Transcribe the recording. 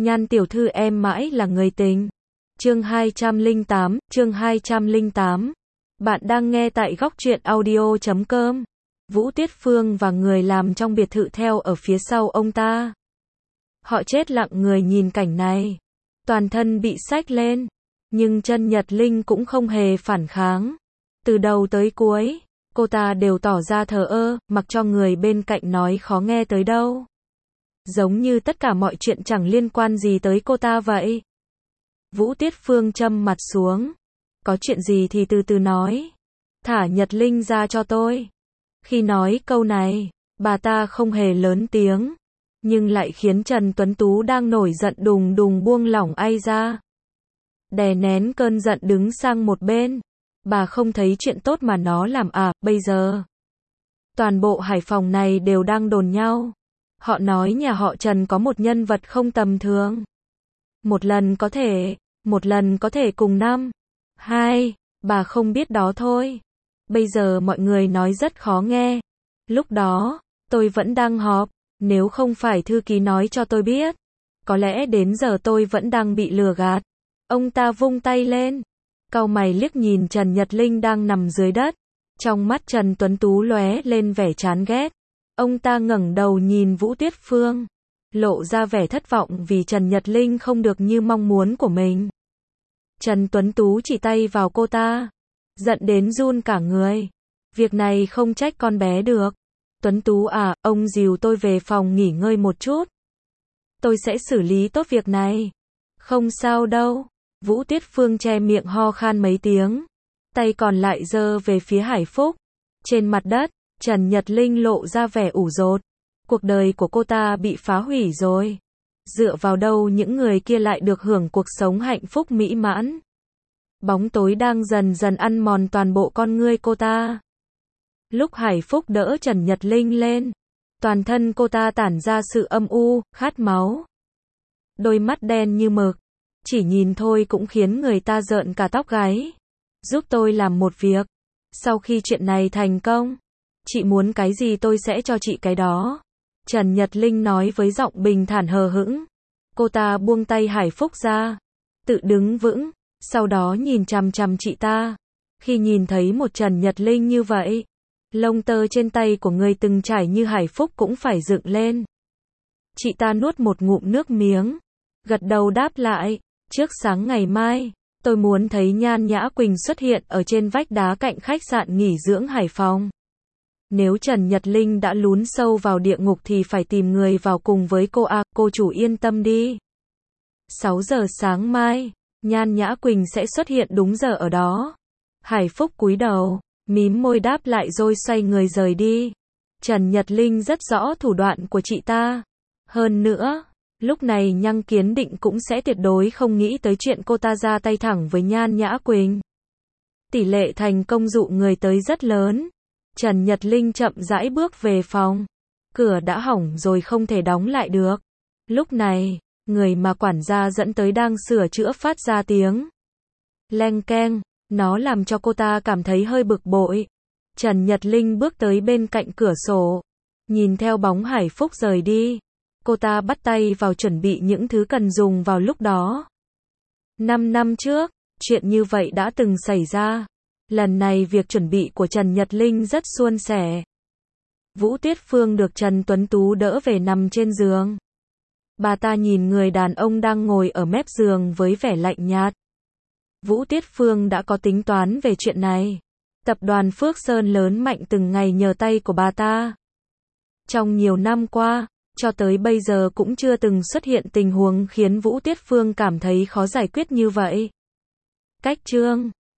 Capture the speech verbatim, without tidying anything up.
Nhan tiểu thư em mãi là người tình. Chương hai trăm lẻ tám, chương hai trăm lẻ tám. Bạn đang nghe tại góc truyện audio chấm com. Vũ Tuyết Phương và người làm trong biệt thự theo ở phía sau ông ta. Họ chết lặng người nhìn cảnh này. Toàn thân bị xách lên. Nhưng Trần Nhật Linh cũng không hề phản kháng. Từ đầu tới cuối, cô ta đều tỏ ra thờ ơ, mặc cho người bên cạnh nói khó nghe tới đâu. Giống như tất cả mọi chuyện chẳng liên quan gì tới cô ta vậy. Vũ Tuyết Phương châm mặt xuống. Có chuyện gì thì từ từ nói. Thả Nhật Linh ra cho tôi. Khi nói câu này, bà ta không hề lớn tiếng. Nhưng lại khiến Trần Tuấn Tú đang nổi giận đùng đùng buông lỏng ai ra. Đè nén cơn giận đứng sang một bên. Bà không thấy chuyện tốt mà nó làm à, bây giờ. Toàn bộ Hải Phòng này đều đang đồn nhau. Họ nói nhà họ Trần có một nhân vật không tầm thường. Một lần có thể, một lần có thể cùng năm. Hai, bà không biết đó thôi. Bây giờ mọi người nói rất khó nghe. Lúc đó, tôi vẫn đang họp. Nếu không phải thư ký nói cho tôi biết, có lẽ đến giờ tôi vẫn đang bị lừa gạt. Ông ta vung tay lên. Cau mày liếc nhìn Trần Nhật Linh đang nằm dưới đất. Trong mắt Trần Tuấn Tú lóe lên vẻ chán ghét. Ông ta ngẩng đầu nhìn Vũ Tuyết Phương. Lộ ra vẻ thất vọng vì Trần Nhật Linh không được như mong muốn của mình. Trần Tuấn Tú chỉ tay vào cô ta. Giận đến run cả người. Việc này không trách con bé được. Tuấn Tú à, ông dìu tôi về phòng nghỉ ngơi một chút. Tôi sẽ xử lý tốt việc này. Không sao đâu. Vũ Tuyết Phương che miệng ho khan mấy tiếng. Tay còn lại giơ về phía Hải Phúc. Trên mặt đất, Trần Nhật Linh lộ ra vẻ ủ rột. Cuộc đời của cô ta bị phá hủy rồi. Dựa vào đâu những người kia lại được hưởng cuộc sống hạnh phúc mỹ mãn. Bóng tối đang dần dần ăn mòn toàn bộ con ngươi cô ta. Lúc Hải Phúc đỡ Trần Nhật Linh lên, toàn thân cô ta tản ra sự âm u, khát máu. Đôi mắt đen như mực, chỉ nhìn thôi cũng khiến người ta rợn cả tóc gáy. Giúp tôi làm một việc. Sau khi chuyện này thành công, chị muốn cái gì tôi sẽ cho chị cái đó. Trần Nhật Linh nói với giọng bình thản hờ hững. Cô ta buông tay Hải Phúc ra, tự đứng vững, sau đó nhìn chằm chằm chị ta. Khi nhìn thấy một Trần Nhật Linh như vậy, lông tơ trên tay của người từng trải như Hải Phúc cũng phải dựng lên. Chị ta nuốt một ngụm nước miếng, gật đầu đáp lại. Trước sáng ngày mai, tôi muốn thấy Nhan Nhã Quỳnh xuất hiện ở trên vách đá cạnh khách sạn nghỉ dưỡng Hải Phòng. Nếu Trần Nhật Linh đã lún sâu vào địa ngục thì phải tìm người vào cùng với cô à, cô chủ yên tâm đi. sáu giờ sáng mai, Nhan Nhã Quỳnh sẽ xuất hiện đúng giờ ở đó. Hải Phúc cúi đầu, mím môi đáp lại rồi xoay người rời đi. Trần Nhật Linh rất rõ thủ đoạn của chị ta. Hơn nữa, lúc này Nhăng Kiến Định cũng sẽ tuyệt đối không nghĩ tới chuyện cô ta ra tay thẳng với Nhan Nhã Quỳnh. Tỷ lệ thành công dụ người tới rất lớn. Trần Nhật Linh chậm rãi bước về phòng. Cửa đã hỏng rồi không thể đóng lại được. Lúc này, người mà quản gia dẫn tới đang sửa chữa phát ra tiếng leng keng. Nó làm cho cô ta cảm thấy hơi bực bội. Trần Nhật Linh bước tới bên cạnh cửa sổ. Nhìn theo bóng Hải Phúc rời đi. Cô ta bắt tay vào chuẩn bị những thứ cần dùng vào lúc đó. Năm năm trước, chuyện như vậy đã từng xảy ra. Lần này việc chuẩn bị của Trần Nhật Linh rất suôn sẻ. Vũ Tuyết Phương được Trần Tuấn Tú đỡ về nằm trên giường. Bà ta nhìn người đàn ông đang ngồi ở mép giường với vẻ lạnh nhạt. Vũ Tuyết Phương đã có tính toán về chuyện này. Tập đoàn Phước Sơn lớn mạnh từng ngày nhờ tay của bà ta. Trong nhiều năm qua, cho tới bây giờ cũng chưa từng xuất hiện tình huống khiến Vũ Tuyết Phương cảm thấy khó giải quyết như vậy. Cách chương